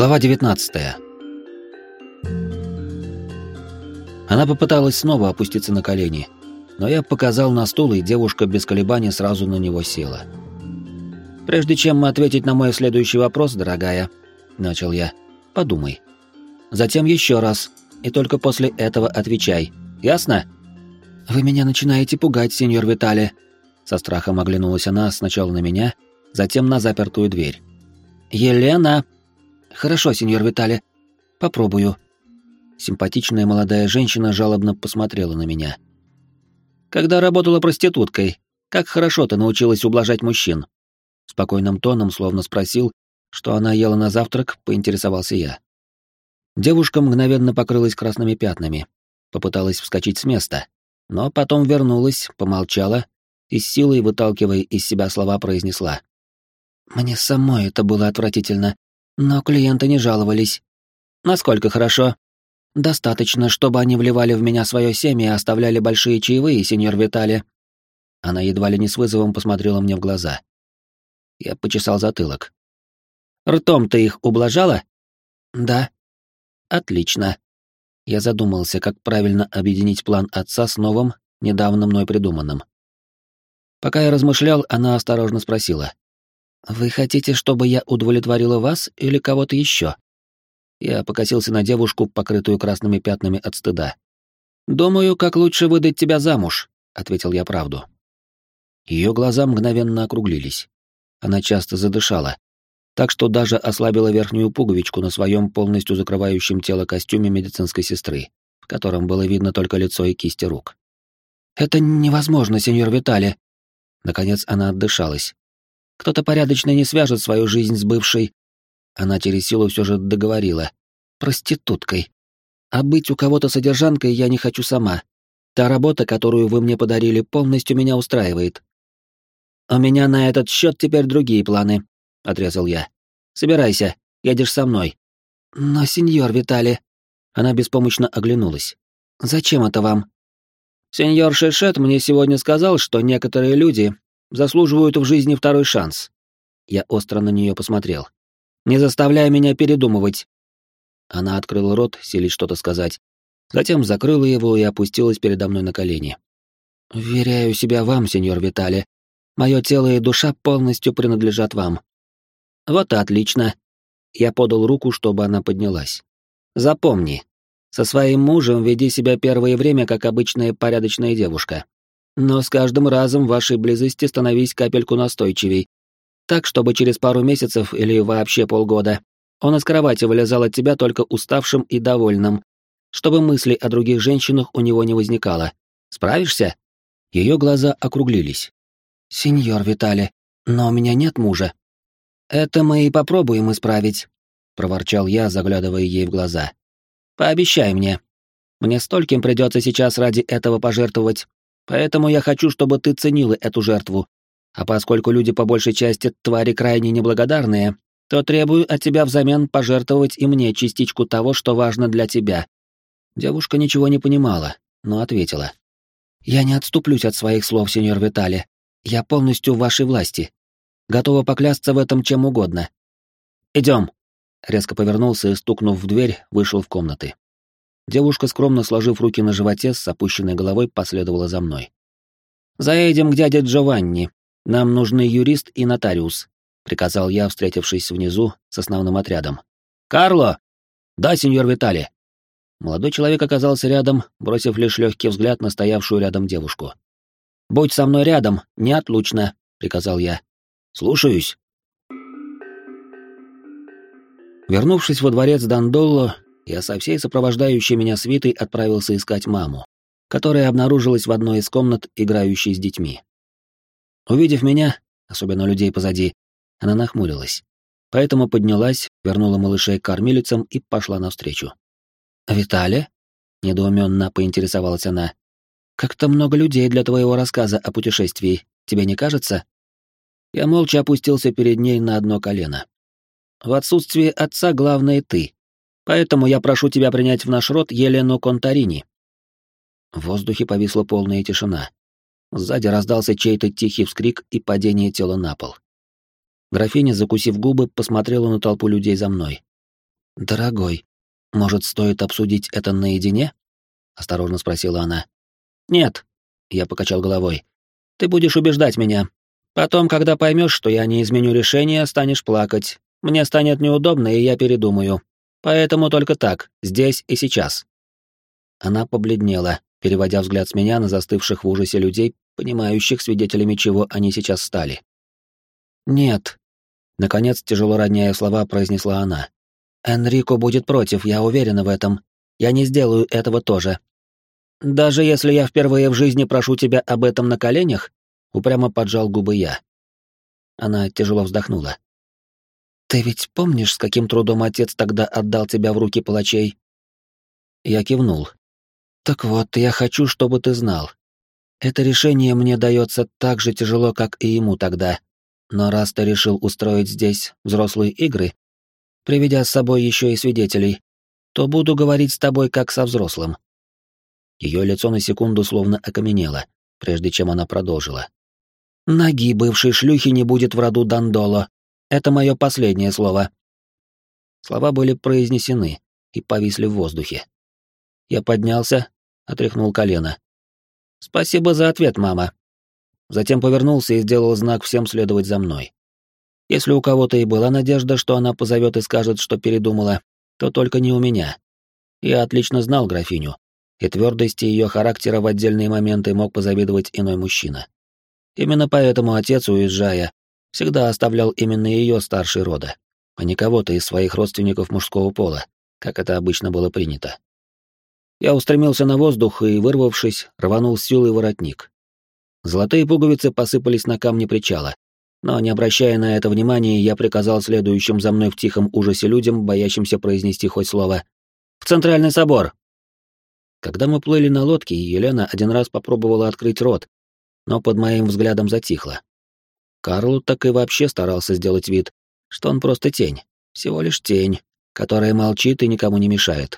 Глава 19. Она попыталась снова опуститься на колени, но я показал на стул, и девушка без колебаний сразу на него села. «Прежде чем ответить на мой следующий вопрос, дорогая», — начал я, — «подумай. Затем еще раз, и только после этого отвечай. Ясно?» «Вы меня начинаете пугать, сеньор Витале», — со страхом оглянулась она сначала на меня, затем на запертую дверь. «Елена!» «Хорошо, сеньор Витале. Попробую». Симпатичная молодая женщина жалобно посмотрела на меня. «Когда работала проституткой, как хорошо ты научилась ублажать мужчин?» Спокойным тоном, словно спросил, что она ела на завтрак, поинтересовался я. Девушка мгновенно покрылась красными пятнами, попыталась вскочить с места, но потом вернулась, помолчала и с силой, выталкивая из себя слова, произнесла. «Мне самой это было отвратительно, но клиенты не жаловались. Насколько хорошо? Достаточно, чтобы они вливали в меня свое семя и оставляли большие чаевые, сеньор Витале». Она едва ли не с вызовом посмотрела мне в глаза. Я почесал затылок. «Ртом ты их ублажала?» «Да». «Отлично». Я задумался, как правильно объединить план отца с новым, недавно мной придуманным. Пока я размышлял, она осторожно спросила. «Вы хотите, чтобы я удовлетворила вас или кого-то еще?» Я покосился на девушку, покрытую красными пятнами от стыда. «Думаю, как лучше выдать тебя замуж», — ответил я правду. Ее глаза мгновенно округлились. Она часто задышала, так что даже ослабила верхнюю пуговичку на своем полностью закрывающем тело костюме медицинской сестры, в котором было видно только лицо и кисти рук. «Это невозможно, сеньор Витале». Наконец она отдышалась. «Кто-то порядочный не свяжет свою жизнь с бывшей...» Она через силу все же договорила. «Проституткой. А быть у кого-то содержанкой я не хочу сама. Та работа, которую вы мне подарили, полностью меня устраивает». «У меня на этот счет теперь другие планы», — отрезал я. «Собирайся, едешь со мной». «Но, сеньор Витале...» Она беспомощно оглянулась. «Зачем это вам?» «Сеньор Шишет мне сегодня сказал, что некоторые люди заслуживают в жизни второй шанс». Я остро на нее посмотрел. «Не заставляй меня передумывать». Она открыла рот, силясь что-то сказать, затем закрыла его и опустилась передо мной на колени. «Вверяю себя вам, сеньор Витале. Мое тело и душа полностью принадлежат вам». «Вот и отлично». Я подал руку, чтобы она поднялась. «Запомни, со своим мужем веди себя первое время как обычная порядочная девушка. Но с каждым разом в вашей близости становись капельку настойчивей, так, чтобы через пару месяцев или вообще полгода он из кровати вылезал от тебя только уставшим и довольным, чтобы мыслей о других женщинах у него не возникало. Справишься?» Ее глаза округлились. «Сеньор Витале, но у меня нет мужа». «Это мы и попробуем исправить», — проворчал я, заглядывая ей в глаза. «Пообещай мне. Мне стольким придется сейчас ради этого пожертвовать, поэтому я хочу, чтобы ты ценила эту жертву. А поскольку люди по большей части твари крайне неблагодарные, то требую от тебя взамен пожертвовать и мне частичку того, что важно для тебя». Девушка ничего не понимала, но ответила. «Я не отступлюсь от своих слов, сеньор Витале. Я полностью в вашей власти. Готова поклясться в этом чем угодно. Идем». Резко повернулся и, стукнув в дверь, вышел в комнаты. Девушка, скромно сложив руки на животе, с опущенной головой последовала за мной. «Заедем к дяде Джованни. Нам нужны юрист и нотариус», — приказал я, встретившись внизу с основным отрядом. «Карло!» «Да, сеньор Витале». Молодой человек оказался рядом, бросив лишь легкий взгляд на стоявшую рядом девушку. «Будь со мной рядом, неотлучно», — приказал я. «Слушаюсь». Вернувшись во дворец Дандолло, я со всей сопровождающей меня свитой отправился искать маму, которая обнаружилась в одной из комнат, играющей с детьми. Увидев меня, особенно людей позади, она нахмурилась, поэтому поднялась, вернула малышей к кормилицам и пошла навстречу. «Витале?» — недоуменно поинтересовалась она. «Как-то много людей для твоего рассказа о путешествии, тебе не кажется?» Я молча опустился перед ней на одно колено. «В отсутствие отца главное ты, поэтому я прошу тебя принять в наш род Елену Конторини». В воздухе повисла полная тишина. Сзади раздался чей-то тихий вскрик и падение тела на пол. Графиня, закусив губы, посмотрела на толпу людей за мной. «Дорогой, может, стоит обсудить это наедине?» — осторожно спросила она. «Нет», — я покачал головой. «Ты будешь убеждать меня. Потом, когда поймешь, что я не изменю решение, станешь плакать. Мне станет неудобно, и я передумаю. Поэтому только так, здесь и сейчас». Она побледнела, переводя взгляд с меня на застывших в ужасе людей, понимающих, свидетелями чего они сейчас стали. «Нет», — наконец, тяжело роняя слова, произнесла она. «Энрико будет против, я уверена в этом. Я не сделаю этого тоже». «Даже если я впервые в жизни прошу тебя об этом на коленях?» — упрямо поджал губы я. Она тяжело вздохнула. «Ты ведь помнишь, с каким трудом отец тогда отдал тебя в руки палачей?» Я кивнул. «Так вот, я хочу, чтобы ты знал. Это решение мне дается так же тяжело, как и ему тогда. Но раз ты решил устроить здесь взрослые игры, приведя с собой еще и свидетелей, то буду говорить с тобой как со взрослым». Ее лицо на секунду словно окаменело, прежде чем она продолжила. «Ноги бывшей шлюхи не будет в роду Дандоло. Это мое последнее слово». Слова были произнесены и повисли в воздухе. Я поднялся, отряхнул колено. «Спасибо за ответ, мама». Затем повернулся и сделал знак всем следовать за мной. Если у кого-то и была надежда, что она позовет и скажет, что передумала, то только не у меня. Я отлично знал графиню, и твердости ее характера в отдельные моменты мог позавидовать иной мужчина. Именно поэтому отец, уезжая, всегда оставлял именно ее старшей рода, а не кого-то из своих родственников мужского пола, как это обычно было принято. Я устремился на воздух и, вырвавшись, рванул с силой воротник. Золотые пуговицы посыпались на камни причала, но, не обращая на это внимания, я приказал следующим за мной в тихом ужасе людям, боящимся произнести хоть слово, «В Центральный собор!». Когда мы плыли на лодке, Елена один раз попробовала открыть рот, но под моим взглядом затихла. Карлу так и вообще старался сделать вид, что он просто тень, всего лишь тень, которая молчит и никому не мешает.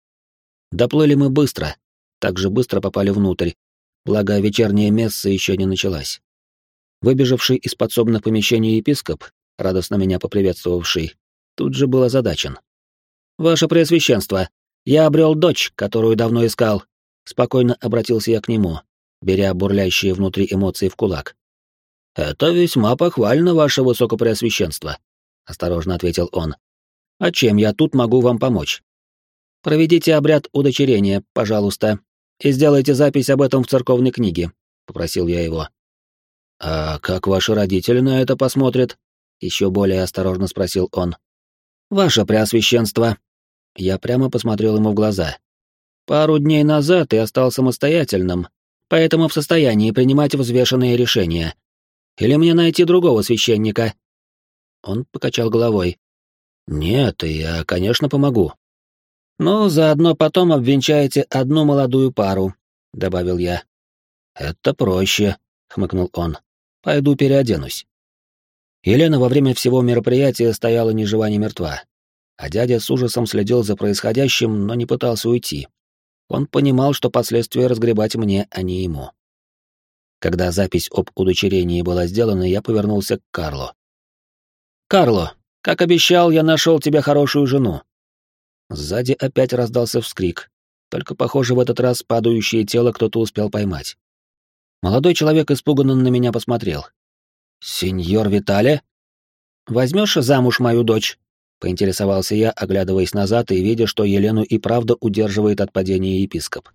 Доплыли мы быстро, так же быстро попали внутрь, благо вечерняя месса еще не началась. Выбежавший из подсобных помещений епископ, радостно меня поприветствовавший, тут же был озадачен. «Ваше Преосвященство, я обрел дочь, которую давно искал», — спокойно обратился я к нему, беря бурлящие внутри эмоции в кулак. «Это весьма похвально, ваше Высокопреосвященство», — осторожно ответил он. «А чем я тут могу вам помочь?» «Проведите обряд удочерения, пожалуйста, и сделайте запись об этом в церковной книге», — попросил я его. «А как ваши родители на это посмотрят?» — еще более осторожно спросил он. «Ваше Преосвященство». Я прямо посмотрел ему в глаза. «Пару дней назад я стал самостоятельным, поэтому в состоянии принимать взвешенные решения. Или мне найти другого священника?» Он покачал головой. «Нет, я, конечно, помогу». «Ну, заодно потом обвенчаете одну молодую пару», — добавил я. «Это проще», — хмыкнул он. «Пойду переоденусь». Елена во время всего мероприятия стояла ни жива, ни мертва, а дядя с ужасом следил за происходящим, но не пытался уйти. Он понимал, что последствия разгребать мне, а не ему. Когда запись об удочерении была сделана, я повернулся к Карлу. «Карло, как обещал, я нашел тебе хорошую жену». Сзади опять раздался вскрик, только, похоже, в этот раз падающее тело кто-то успел поймать. Молодой человек испуганно на меня посмотрел. «Сеньор Витале? Возьмешь замуж мою дочь?» — поинтересовался я, оглядываясь назад и видя, что Елену и правда удерживает от падения епископ.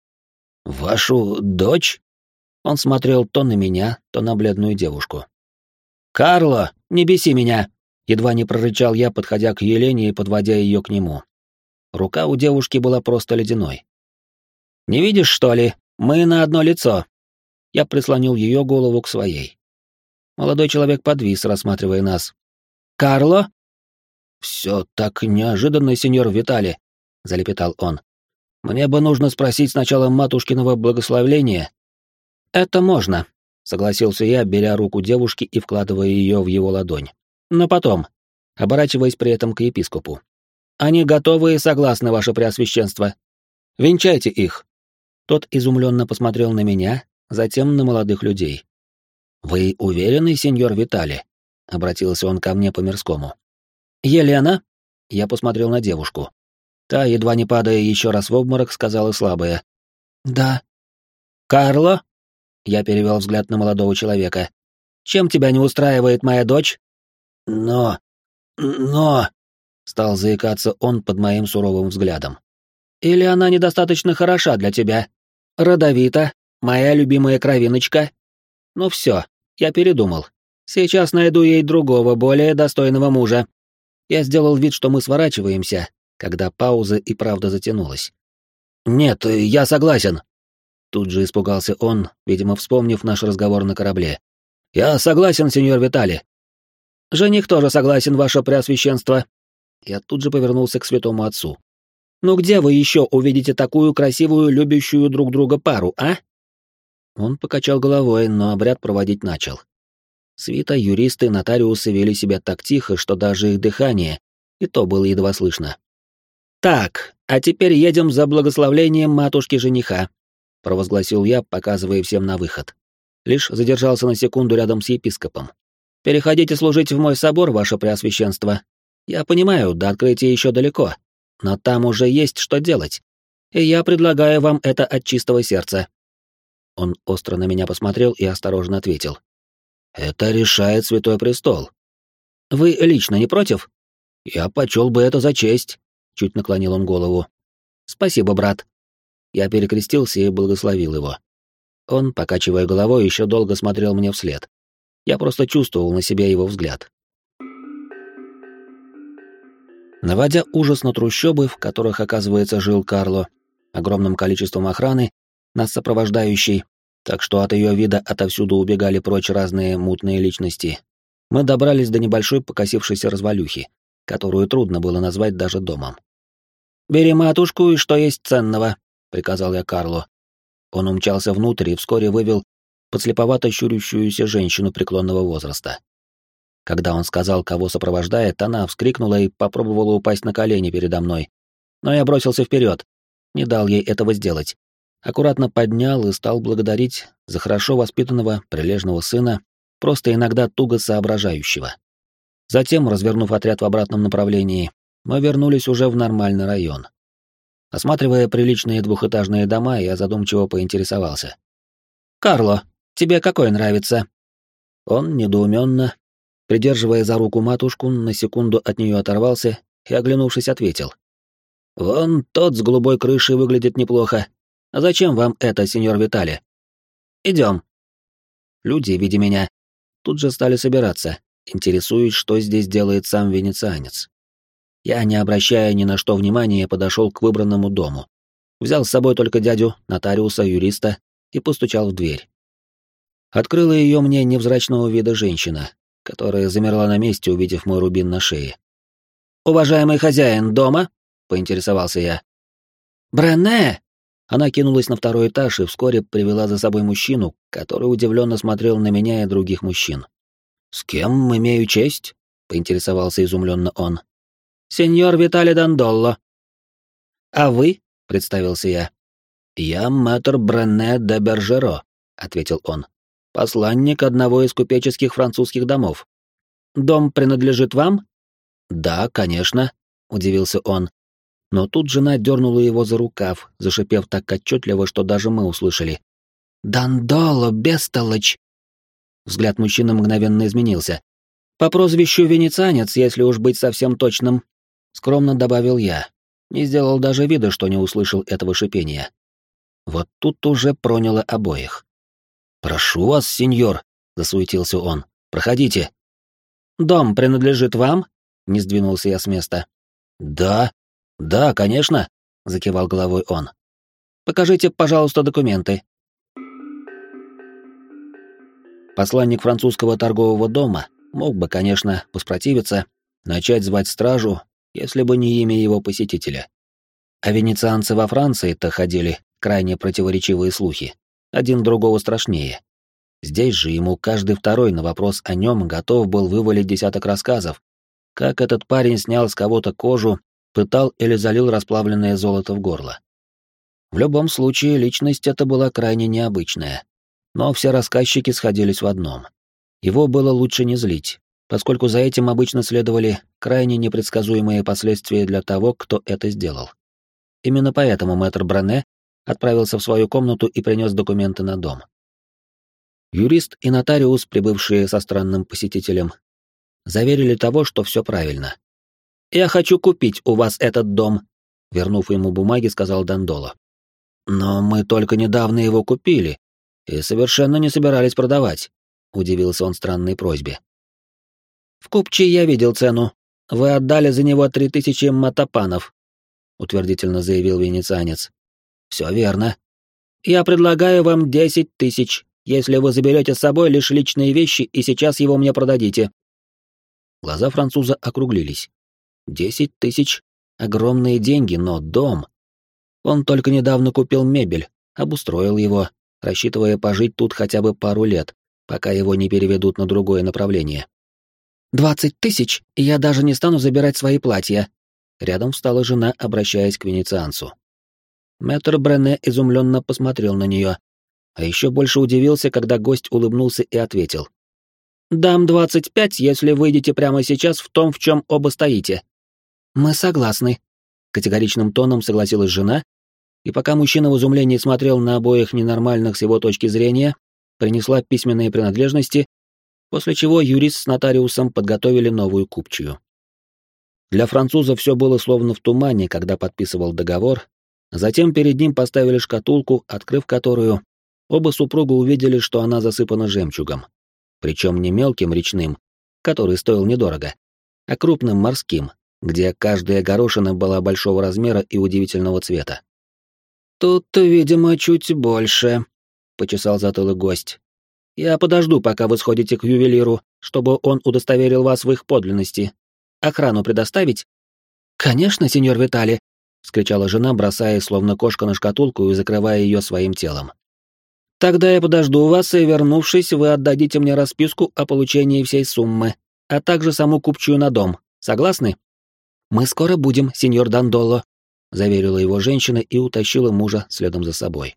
«Вашу дочь?» Он смотрел то на меня, то на бледную девушку. «Карло, не беси меня!» — едва не прорычал я, подходя к Елене и подводя ее к нему. Рука у девушки была просто ледяной. «Не видишь, что ли? Мы на одно лицо!» Я прислонил ее голову к своей. Молодой человек подвис, рассматривая нас. «Карло?» «Все так неожиданно, сеньор Витали», — залепетал он. «Мне бы нужно спросить сначала матушкиного благословения». «Это можно», — согласился я, беря руку девушки и вкладывая ее в его ладонь. «Но потом», оборачиваясь при этом к епископу. «Они готовы и согласны, ваше преосвященство. Венчайте их». Тот изумленно посмотрел на меня, затем на молодых людей. «Вы уверены, сеньор Витали?» — обратился он ко мне по-мирскому. «Елена?» — я посмотрел на девушку. Та, едва не падая еще раз в обморок, сказала слабое. «Да». «Карло?» — я перевел взгляд на молодого человека. «Чем тебя не устраивает моя дочь?» Но...» — стал заикаться он под моим суровым взглядом. «Или она недостаточно хороша для тебя? Родовита, моя любимая кровиночка? Ну все, я передумал. Сейчас найду ей другого, более достойного мужа». Я сделал вид, что мы сворачиваемся, когда пауза и правда затянулась. «Нет, я согласен». Тут же испугался он, видимо, вспомнив наш разговор на корабле. «Я согласен, сеньор Витали». «Жених тоже согласен, ваше преосвященство». Я тут же повернулся к святому отцу. «Ну где вы еще увидите такую красивую, любящую друг друга пару, а?» Он покачал головой, но обряд проводить начал. Свита, юристы, нотариусы вели себя так тихо, что даже их дыхание, и то было едва слышно. «Так, а теперь едем за благословлением матушки жениха», — провозгласил я, показывая всем на выход. Лишь задержался на секунду рядом с епископом. «Переходите служить в мой собор, ваше преосвященство. Я понимаю, до открытия еще далеко, но там уже есть что делать, и я предлагаю вам это от чистого сердца». Он остро на меня посмотрел и осторожно ответил. «Это решает Святой Престол». «Вы лично не против?» «Я почел бы это за честь», — чуть наклонил он голову. «Спасибо, брат». Я перекрестился и благословил его. Он, покачивая головой, еще долго смотрел мне вслед. Я просто чувствовал на себе его взгляд. Наводя ужас на трущобы, в которых, оказывается, жил Карло, огромным количеством охраны, нас сопровождающей, так что от ее вида отовсюду убегали прочь разные мутные личности, мы добрались до небольшой покосившейся развалюхи, которую трудно было назвать даже домом. «Бери матушку и что есть ценного», — приказал я Карлу. Он умчался внутрь и вскоре вывел подслеповато щурящуюся женщину преклонного возраста. Когда он сказал, кого сопровождает, она вскрикнула и попробовала упасть на колени передо мной. Но я бросился вперед, не дал ей этого сделать. Аккуратно поднял и стал благодарить за хорошо воспитанного, прилежного сына, просто иногда туго соображающего. Затем, развернув отряд в обратном направлении, мы вернулись уже в нормальный район. Осматривая приличные двухэтажные дома, я задумчиво поинтересовался. «Карло, тебе какой нравится?» Он недоуменно, придерживая за руку матушку, на секунду от нее оторвался и, оглянувшись, ответил. «Вон тот с голубой крышей выглядит неплохо. А зачем вам это, сеньор Витали? Идем». Люди, видя меня, тут же стали собираться, интересуясь, что здесь делает сам венецианец. Я, не обращая ни на что внимания, подошел к выбранному дому. Взял с собой только дядю, нотариуса, юриста и постучал в дверь. Открыла ее мне невзрачного вида женщина, которая замерла на месте, увидев мой рубин на шее. «Уважаемый хозяин дома?» — поинтересовался я. «Брене!» Она кинулась на второй этаж и вскоре привела за собой мужчину, который удивленно смотрел на меня и других мужчин. «С кем имею честь?» — поинтересовался изумленно он. «Сеньор Витали Дандолло». «А вы?» — представился я. «Я мэтр Брене де Бержеро», — ответил он. «Посланник одного из купеческих французских домов». «Дом принадлежит вам?» «Да, конечно», — удивился он. Но тут жена дернула его за рукав, зашипев так отчетливо, что даже мы услышали. «Дандоло, бестолочь!» Взгляд мужчины мгновенно изменился. «По прозвищу венецианец, если уж быть совсем точным», — скромно добавил я. Не сделал даже вида, что не услышал этого шипения. Вот тут уже проняло обоих. «Прошу вас, сеньор», — засуетился он, — «проходите». «Дом принадлежит вам?» — не сдвинулся я с места. «Да, конечно», — закивал головой он. «Покажите, пожалуйста, документы». Посланник французского торгового дома мог бы, конечно, воспротивиться, начать звать стражу, если бы не имя его посетителя. А венецианцы во Франции-то ходили крайне противоречивые слухи, один другого страшнее. Здесь же ему каждый второй на вопрос о нем готов был вывалить десяток рассказов, как этот парень снял с кого-то кожу, пытал или залил расплавленное золото в горло. В любом случае, личность эта была крайне необычная. Но все рассказчики сходились в одном. Его было лучше не злить, поскольку за этим обычно следовали крайне непредсказуемые последствия для того, кто это сделал. Именно поэтому мэтр Брене отправился в свою комнату и принес документы на дом. Юрист и нотариус, прибывшие со странным посетителем, заверили того, что все правильно. «Я хочу купить у вас этот дом», — вернув ему бумаги, сказал Дандоло. «Но мы только недавно его купили и совершенно не собирались продавать», — удивился он странной просьбе. «В купче я видел цену. Вы отдали за него 3000 матапанов», — утвердительно заявил венецианец. «Все верно. Я предлагаю вам 10 000, если вы заберете с собой лишь личные вещи и сейчас его мне продадите». Глаза француза округлились. 10 000 — огромные деньги, но дом. Он только недавно купил мебель, обустроил его, рассчитывая пожить тут хотя бы пару лет, пока его не переведут на другое направление. 20 000, и я даже не стану забирать свои платья. Рядом встала жена, обращаясь к венецианцу. Мэтр Брене изумленно посмотрел на нее, а еще больше удивился, когда гость улыбнулся и ответил. «Дам 25, если выйдете прямо сейчас в том, в чем оба стоите». «Мы согласны», — категоричным тоном согласилась жена, и пока мужчина в изумлении смотрел на обоих ненормальных с его точки зрения, принесла письменные принадлежности, после чего юрист с нотариусом подготовили новую купчую. Для француза все было словно в тумане, когда подписывал договор, затем перед ним поставили шкатулку, открыв которую, оба супруга увидели, что она засыпана жемчугом, причем не мелким речным, который стоил недорого, а крупным морским, где каждая горошина была большого размера и удивительного цвета. «Тут, видимо, чуть больше», — почесал затылок гость. «Я подожду, пока вы сходите к ювелиру, чтобы он удостоверил вас в их подлинности. Охрану предоставить?» «Конечно, сеньор Витали», — вскричала жена, бросая словно кошка на шкатулку и закрывая ее своим телом. «Тогда я подожду вас, и, вернувшись, вы отдадите мне расписку о получении всей суммы, а также саму купчую на дом. Согласны?» «Мы скоро будем, сеньор Дандоло», — заверила его женщина и утащила мужа следом за собой.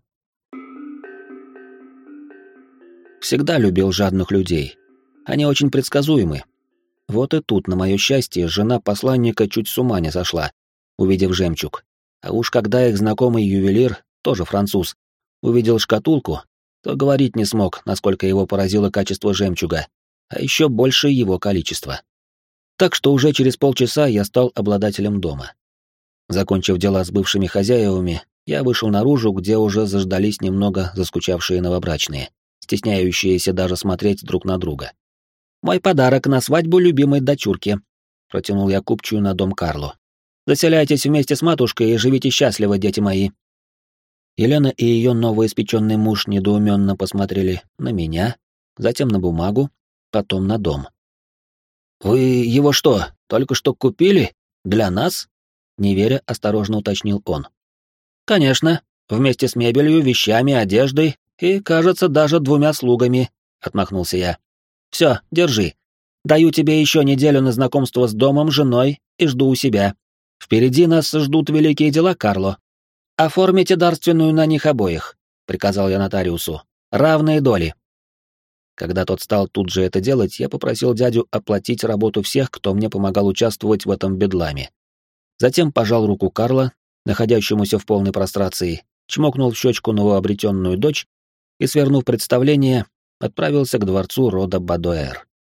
Всегда любил жадных людей. Они очень предсказуемы. Вот и тут, на мое счастье, жена посланника чуть с ума не сошла, увидев жемчуг. А уж когда их знакомый ювелир, тоже француз, увидел шкатулку, то говорить не смог, насколько его поразило качество жемчуга, а еще больше его количество. Так что уже через полчаса я стал обладателем дома. Закончив дела с бывшими хозяевами, я вышел наружу, где уже заждались немного заскучавшие новобрачные, стесняющиеся даже смотреть друг на друга. «Мой подарок на свадьбу любимой дочурки», — протянул я купчую на дом Карло. «Заселяйтесь вместе с матушкой и живите счастливо, дети мои». Елена и ее новоиспеченный муж недоуменно посмотрели на меня, затем на бумагу, потом на дом. «Вы его что, только что купили? Для нас?» — не веря, осторожно уточнил он. «Конечно, вместе с мебелью, вещами, одеждой и, кажется, даже 2 слугами», — отмахнулся я. «Все, держи. Даю тебе еще неделю на знакомство с домом, женой и жду у себя. Впереди нас ждут великие дела, Карло. Оформите дарственную на них обоих», — приказал я нотариусу. «Равные доли». Когда тот стал тут же это делать, я попросил дядю оплатить работу всех, кто мне помогал участвовать в этом бедламе. Затем пожал руку Карла, находящемуся в полной прострации, чмокнул в щечку новообретенную дочь и, свернув представление, отправился к дворцу рода Бадуэр.